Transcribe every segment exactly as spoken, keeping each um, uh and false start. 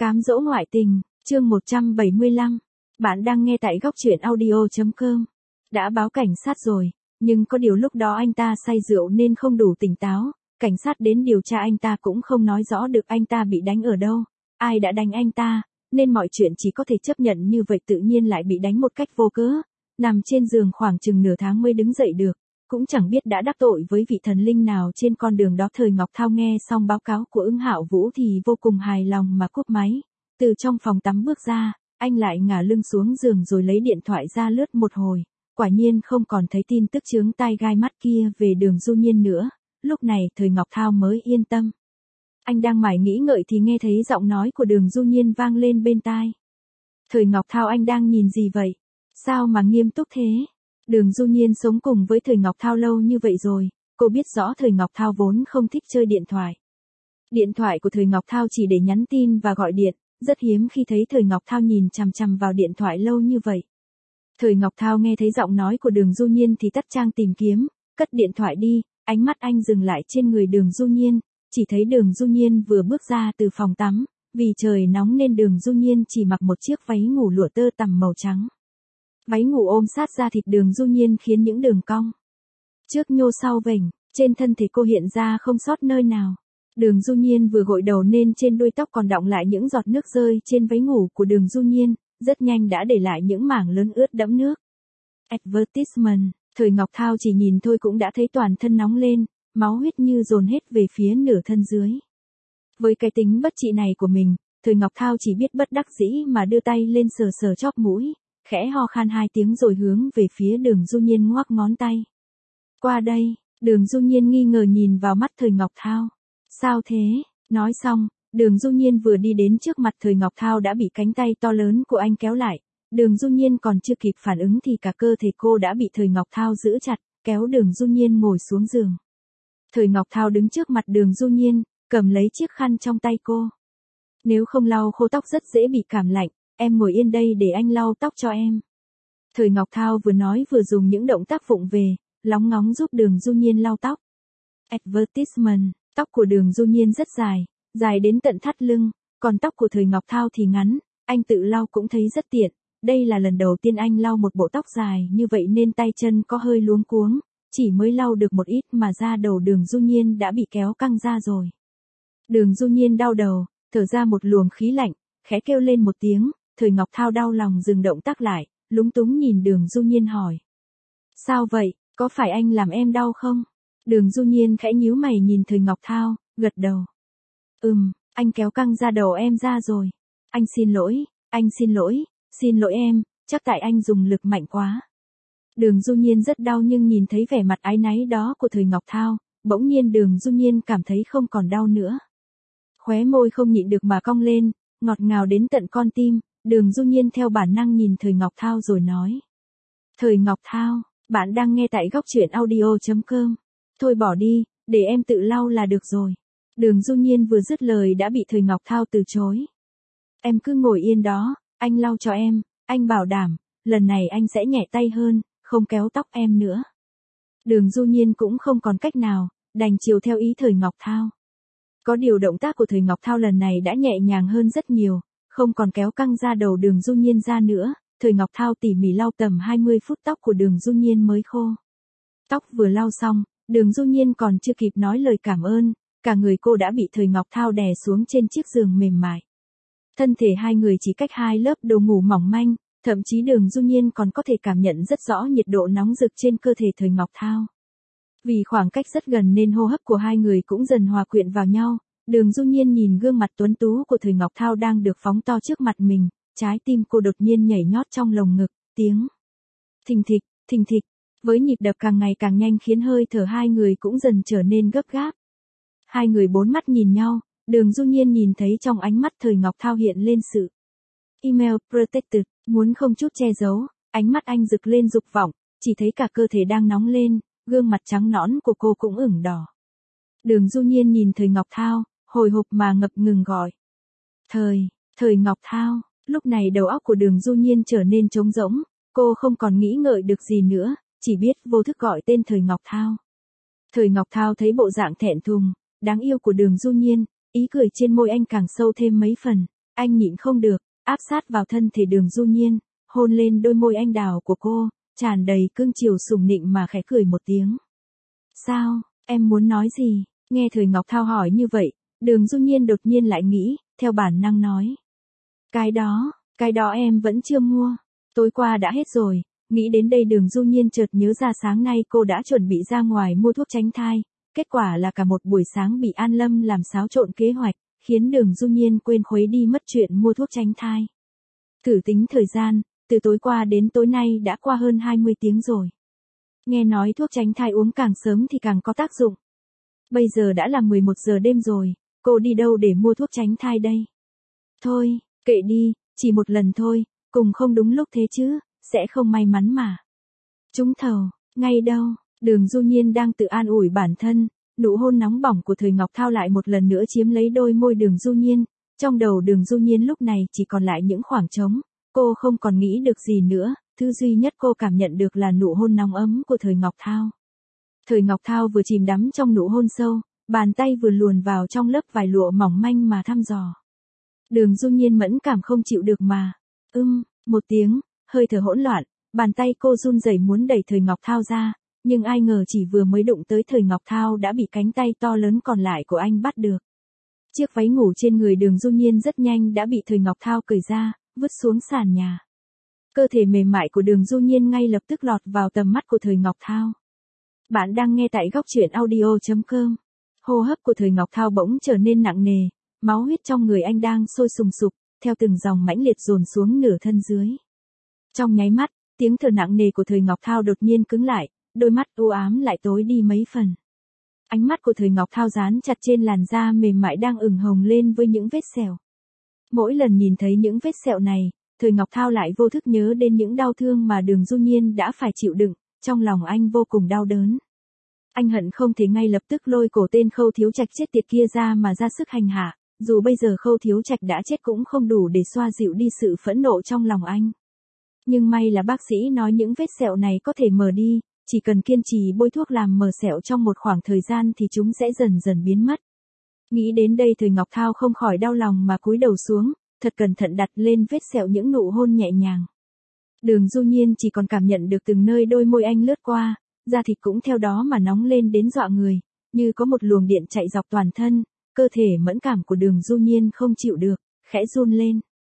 Cám dỗ ngoại tình, chương một trăm bảy mươi lăm. Bạn đang nghe tại góc truyện audio chấm com. Đã báo cảnh sát rồi, nhưng có điều lúc đó anh ta say rượu nên không đủ tỉnh táo. Cảnh sát đến điều tra anh ta cũng không nói rõ được anh ta bị đánh ở đâu, ai đã đánh anh ta, nên mọi chuyện chỉ có thể chấp nhận như vậy. Tự nhiên lại bị đánh một cách vô cớ, nằm trên giường khoảng chừng nửa tháng mới đứng dậy được. Cũng chẳng biết đã đắc tội với vị thần linh nào trên con đường đó. Thời Ngọc Thao nghe xong báo cáo của Ứng Hạo Vũ thì vô cùng hài lòng mà cúp máy. Từ trong phòng tắm bước ra, anh lại ngả lưng xuống giường rồi lấy điện thoại ra lướt một hồi. Quả nhiên không còn thấy tin tức chướng tai gai mắt kia về Đường Du Nhiên nữa. Lúc này Thời Ngọc Thao mới yên tâm. Anh đang mải nghĩ ngợi thì nghe thấy giọng nói của Đường Du Nhiên vang lên bên tai. Thời Ngọc Thao, anh đang nhìn gì vậy? Sao mà nghiêm túc thế? Đường Du Nhiên sống cùng với Thời Ngọc Thao lâu như vậy rồi, cô biết rõ Thời Ngọc Thao vốn không thích chơi điện thoại. Điện thoại của Thời Ngọc Thao chỉ để nhắn tin và gọi điện, rất hiếm khi thấy Thời Ngọc Thao nhìn chằm chằm vào điện thoại lâu như vậy. Thời Ngọc Thao nghe thấy giọng nói của Đường Du Nhiên thì tắt trang tìm kiếm, cất điện thoại đi, ánh mắt anh dừng lại trên người Đường Du Nhiên, chỉ thấy Đường Du Nhiên vừa bước ra từ phòng tắm, vì trời nóng nên Đường Du Nhiên chỉ mặc một chiếc váy ngủ lụa tơ tằm màu trắng. Váy ngủ ôm sát da thịt Đường Du Nhiên khiến những đường cong trước nhô sau vểnh, trên thân thể cô hiện ra không sót nơi nào. Đường Du Nhiên vừa gội đầu nên trên đuôi tóc còn đọng lại những giọt nước rơi trên váy ngủ của Đường Du Nhiên, rất nhanh đã để lại những mảng lớn ướt đẫm nước. Advertisement, Thời Ngọc Thao chỉ nhìn thôi cũng đã thấy toàn thân nóng lên, máu huyết như dồn hết về phía nửa thân dưới. Với cái tính bất trị này của mình, Thời Ngọc Thao chỉ biết bất đắc dĩ mà đưa tay lên sờ sờ chóp mũi, khẽ ho khan hai tiếng rồi hướng về phía Đường Du Nhiên ngoắc ngón tay. Qua đây, Đường Du Nhiên nghi ngờ nhìn vào mắt Thời Ngọc Thao. Sao thế? Nói xong, Đường Du Nhiên vừa đi đến trước mặt Thời Ngọc Thao đã bị cánh tay to lớn của anh kéo lại. Đường Du Nhiên còn chưa kịp phản ứng thì cả cơ thể cô đã bị Thời Ngọc Thao giữ chặt, kéo Đường Du Nhiên ngồi xuống giường. Thời Ngọc Thao đứng trước mặt Đường Du Nhiên, cầm lấy chiếc khăn trong tay cô. Nếu không lau khô tóc rất dễ bị cảm lạnh, em ngồi yên đây để anh lau tóc cho em. Thời Ngọc Thao vừa nói vừa dùng những động tác vụng về, lóng ngóng giúp Đường Du Nhiên lau tóc. Advertisement, tóc của Đường Du Nhiên rất dài, dài đến tận thắt lưng, còn tóc của Thời Ngọc Thao thì ngắn, anh tự lau cũng thấy rất tiện. Đây là lần đầu tiên anh lau một bộ tóc dài như vậy nên tay chân có hơi luống cuống, chỉ mới lau được một ít mà da đầu Đường Du Nhiên đã bị kéo căng ra rồi. Đường Du Nhiên đau đầu, thở ra một luồng khí lạnh, khẽ kêu lên một tiếng. Thời Ngọc Thao đau lòng dừng động tác lại, lúng túng nhìn Đường Du Nhiên hỏi. Sao vậy, có phải anh làm em đau không? Đường Du Nhiên khẽ nhíu mày nhìn Thời Ngọc Thao, gật đầu. Ừm, anh kéo căng da đầu em ra rồi. Anh xin lỗi, anh xin lỗi, xin lỗi em, chắc tại anh dùng lực mạnh quá. Đường Du Nhiên rất đau nhưng nhìn thấy vẻ mặt áy náy đó của Thời Ngọc Thao, bỗng nhiên Đường Du Nhiên cảm thấy không còn đau nữa. Khóe môi không nhịn được mà cong lên, ngọt ngào đến tận con tim. Đường Du Nhiên theo bản năng nhìn Thời Ngọc Thao rồi nói. Thời Ngọc Thao, bạn đang nghe tại góc truyện audio chấm com. Thôi bỏ đi, để em tự lau là được rồi. Đường Du Nhiên vừa dứt lời đã bị Thời Ngọc Thao từ chối. Em cứ ngồi yên đó, anh lau cho em, anh bảo đảm, lần này anh sẽ nhẹ tay hơn, không kéo tóc em nữa. Đường Du Nhiên cũng không còn cách nào, đành chiều theo ý Thời Ngọc Thao. Có điều động tác của Thời Ngọc Thao lần này đã nhẹ nhàng hơn rất nhiều. Không còn kéo căng da đầu Đường Du Nhiên ra nữa, Thời Ngọc Thao tỉ mỉ lau tầm hai mươi phút tóc của Đường Du Nhiên mới khô. Tóc vừa lau xong, Đường Du Nhiên còn chưa kịp nói lời cảm ơn, cả người cô đã bị Thời Ngọc Thao đè xuống trên chiếc giường mềm mại. Thân thể hai người chỉ cách hai lớp đồ ngủ mỏng manh, thậm chí Đường Du Nhiên còn có thể cảm nhận rất rõ nhiệt độ nóng rực trên cơ thể Thời Ngọc Thao. Vì khoảng cách rất gần nên hô hấp của hai người cũng dần hòa quyện vào nhau. Đường Du Nhiên nhìn gương mặt tuấn tú của Thời Ngọc Thao đang được phóng to trước mặt mình, trái tim cô đột nhiên nhảy nhót trong lồng ngực, tiếng thình thịch, thình thịch, với nhịp đập càng ngày càng nhanh khiến hơi thở hai người cũng dần trở nên gấp gáp. Hai người bốn mắt nhìn nhau, Đường Du Nhiên nhìn thấy trong ánh mắt Thời Ngọc Thao hiện lên sự email protected, muốn không chút che giấu, ánh mắt anh rực lên dục vọng, chỉ thấy cả cơ thể đang nóng lên, gương mặt trắng nõn của cô cũng ửng đỏ. Đường Du Nhiên nhìn Thời Ngọc Thao, hồi hộp mà ngập ngừng gọi. Thời, Thời Ngọc Thao, lúc này đầu óc của Đường Du Nhiên trở nên trống rỗng, cô không còn nghĩ ngợi được gì nữa, chỉ biết vô thức gọi tên Thời Ngọc Thao. Thời Ngọc Thao thấy bộ dạng thẹn thùng, đáng yêu của Đường Du Nhiên, ý cười trên môi anh càng sâu thêm mấy phần, Anh nhịn không được, áp sát vào thân thể Đường Du Nhiên, hôn lên đôi môi anh đào của cô, tràn đầy cương chiều sùng nịnh mà khẽ cười một tiếng. Sao, em muốn nói gì? Nghe Thời Ngọc Thao hỏi như vậy, Đường Du Nhiên đột nhiên lại nghĩ, theo bản năng nói. Cái đó, cái đó em vẫn chưa mua. Tối qua đã hết rồi. Nghĩ đến đây Đường Du Nhiên chợt nhớ ra sáng nay cô đã chuẩn bị ra ngoài mua thuốc tránh thai. Kết quả là cả một buổi sáng bị An Lâm làm xáo trộn kế hoạch, khiến Đường Du Nhiên quên khuấy đi mất chuyện mua thuốc tránh thai. Thử tính thời gian, từ tối qua đến tối nay đã qua hơn hai mươi tiếng rồi. Nghe nói thuốc tránh thai uống càng sớm thì càng có tác dụng. Bây giờ đã là mười một giờ đêm rồi, cô đi đâu để mua thuốc tránh thai đây? Thôi, kệ đi, chỉ một lần thôi, cùng không đúng lúc thế chứ, sẽ không may mắn mà. Trúng thầu, ngay đâu, Đường Du Nhiên đang tự an ủi bản thân, nụ hôn nóng bỏng của Thời Ngọc Thao lại một lần nữa chiếm lấy đôi môi Đường Du Nhiên, trong đầu Đường Du Nhiên lúc này chỉ còn lại những khoảng trống, cô không còn nghĩ được gì nữa, thứ duy nhất cô cảm nhận được là nụ hôn nóng ấm của Thời Ngọc Thao. Thời Ngọc Thao vừa chìm đắm trong nụ hôn sâu, bàn tay vừa luồn vào trong lớp vải lụa mỏng manh mà thăm dò. Đường Du Nhiên mẫn cảm không chịu được mà. Ưm, một tiếng, hơi thở hỗn loạn, bàn tay cô run rẩy muốn đẩy Thời Ngọc Thao ra, nhưng ai ngờ chỉ vừa mới đụng tới Thời Ngọc Thao đã bị cánh tay to lớn còn lại của anh bắt được. Chiếc váy ngủ trên người Đường Du Nhiên rất nhanh đã bị Thời Ngọc Thao cởi ra, vứt xuống sàn nhà. Cơ thể mềm mại của Đường Du Nhiên ngay lập tức lọt vào tầm mắt của Thời Ngọc Thao. Bạn đang nghe tại góc truyện audio chấm com. Hô hấp của Thời Ngọc Thao bỗng trở nên nặng nề, máu huyết trong người anh đang sôi sùng sục, theo từng dòng mãnh liệt dồn xuống nửa thân dưới. Trong nháy mắt, tiếng thở nặng nề của Thời Ngọc Thao đột nhiên cứng lại, đôi mắt u ám lại tối đi mấy phần. Ánh mắt của Thời Ngọc Thao dán chặt trên làn da mềm mại đang ửng hồng lên với những vết sẹo. Mỗi lần nhìn thấy những vết sẹo này, Thời Ngọc Thao lại vô thức nhớ đến những đau thương mà Đường Du Nhiên đã phải chịu đựng, trong lòng anh vô cùng đau đớn. Anh hận không thể ngay lập tức lôi cổ tên Khâu Thiếu Trạch chết tiệt kia ra mà ra sức hành hạ, dù bây giờ Khâu Thiếu Trạch đã chết cũng không đủ để xoa dịu đi sự phẫn nộ trong lòng anh. Nhưng may là bác sĩ nói những vết sẹo này có thể mờ đi, chỉ cần kiên trì bôi thuốc làm mờ sẹo trong một khoảng thời gian thì chúng sẽ dần dần biến mất. Nghĩ đến đây Thời Ngọc Thao không khỏi đau lòng mà cúi đầu xuống, thật cẩn thận đặt lên vết sẹo những nụ hôn nhẹ nhàng. Đường Du Nhiên chỉ còn cảm nhận được từng nơi đôi môi anh lướt qua, da thịt cũng theo đó mà nóng lên đến dọa người, như có một luồng điện chạy dọc toàn thân, cơ thể mẫn cảm của Đường Du Nhiên không chịu được, khẽ run lên.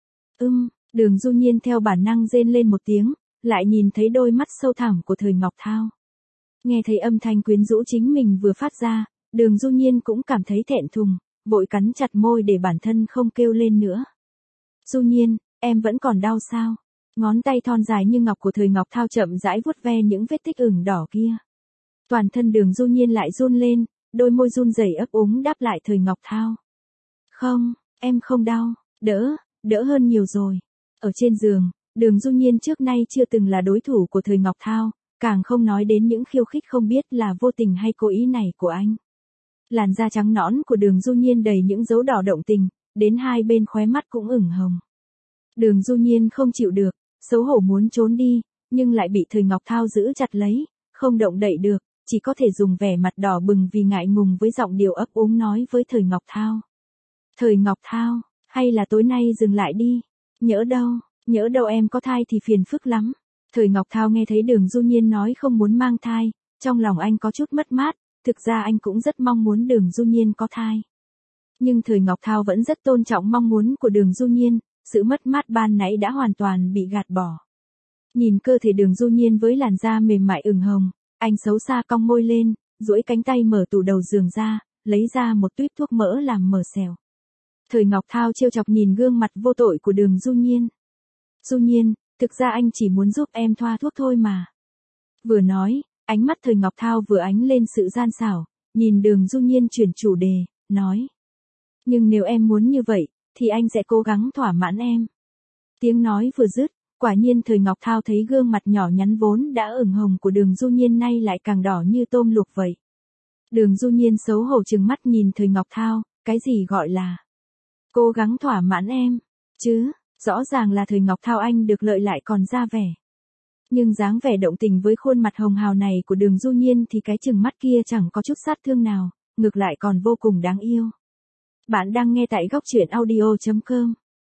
Ưm, Đường Du Nhiên theo bản năng rên lên một tiếng, lại nhìn thấy đôi mắt sâu thẳm của Thời Ngọc Thao. Nghe thấy âm thanh quyến rũ chính mình vừa phát ra, Đường Du Nhiên cũng cảm thấy thẹn thùng, vội cắn chặt môi để bản thân không kêu lên nữa. Du Nhiên, em vẫn còn đau sao? Ngón tay thon dài như ngọc của Thời Ngọc Thao chậm rãi vuốt ve những vết tích ửng đỏ kia. Toàn thân Đường Du Nhiên lại run lên, đôi môi run rẩy ấp úng đáp lại Thời Ngọc Thao. Không, em không đau, đỡ, đỡ hơn nhiều rồi. Ở trên giường, Đường Du Nhiên trước nay chưa từng là đối thủ của Thời Ngọc Thao, càng không nói đến những khiêu khích không biết là vô tình hay cố ý này của anh. Làn da trắng nõn của Đường Du Nhiên đầy những dấu đỏ động tình, đến hai bên khóe mắt cũng ửng hồng. Đường Du Nhiên không chịu được, xấu hổ muốn trốn đi, nhưng lại bị Thời Ngọc Thao giữ chặt lấy, không động đậy được, chỉ có thể dùng vẻ mặt đỏ bừng vì ngại ngùng với giọng điệu ấp úng nói với Thời Ngọc Thao. Thời Ngọc Thao, hay là tối nay dừng lại đi, nhỡ đâu, nhỡ đâu em có thai thì phiền phức lắm. Thời Ngọc Thao nghe thấy Đường Du Nhiên nói không muốn mang thai, trong lòng anh có chút mất mát, thực ra anh cũng rất mong muốn Đường Du Nhiên có thai. Nhưng Thời Ngọc Thao vẫn rất tôn trọng mong muốn của Đường Du Nhiên, sự mất mát ban nãy đã hoàn toàn bị gạt bỏ. Nhìn cơ thể Đường Du Nhiên với làn da mềm mại ửng hồng, anh xấu xa cong môi lên, duỗi cánh tay mở tủ đầu giường ra, lấy ra một tuýp thuốc mỡ làm mờ sẹo. Thời Ngọc Thao trêu chọc nhìn gương mặt vô tội của Đường Du Nhiên. Du Nhiên, thực ra anh chỉ muốn giúp em thoa thuốc thôi mà. Vừa nói, ánh mắt Thời Ngọc Thao vừa ánh lên sự gian xảo, nhìn Đường Du Nhiên chuyển chủ đề, nói. Nhưng nếu em muốn như vậy, thì anh sẽ cố gắng thỏa mãn em. Tiếng nói vừa dứt, quả nhiên Thời Ngọc Thao thấy gương mặt nhỏ nhắn vốn đã ửng hồng của Đường Du Nhiên nay lại càng đỏ như tôm luộc vậy. Đường Du Nhiên xấu hổ trừng mắt nhìn Thời Ngọc Thao, cái gì gọi là cố gắng thỏa mãn em, chứ, rõ ràng là Thời Ngọc Thao anh được lợi lại còn ra vẻ. Nhưng dáng vẻ động tình với khuôn mặt hồng hào này của Đường Du Nhiên thì cái trừng mắt kia chẳng có chút sát thương nào, ngược lại còn vô cùng đáng yêu. Bạn đang nghe tại góc truyện audio chấm com.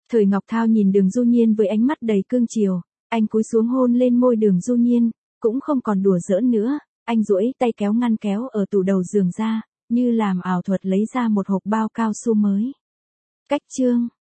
Thời Ngọc Thao nhìn Đường Du Nhiên với ánh mắt đầy cương chiều, anh cúi xuống hôn lên môi Đường Du Nhiên, cũng không còn đùa giỡn nữa, anh duỗi tay kéo ngăn kéo ở tủ đầu giường ra, như làm ảo thuật lấy ra một hộp bao cao su mới. Cách chương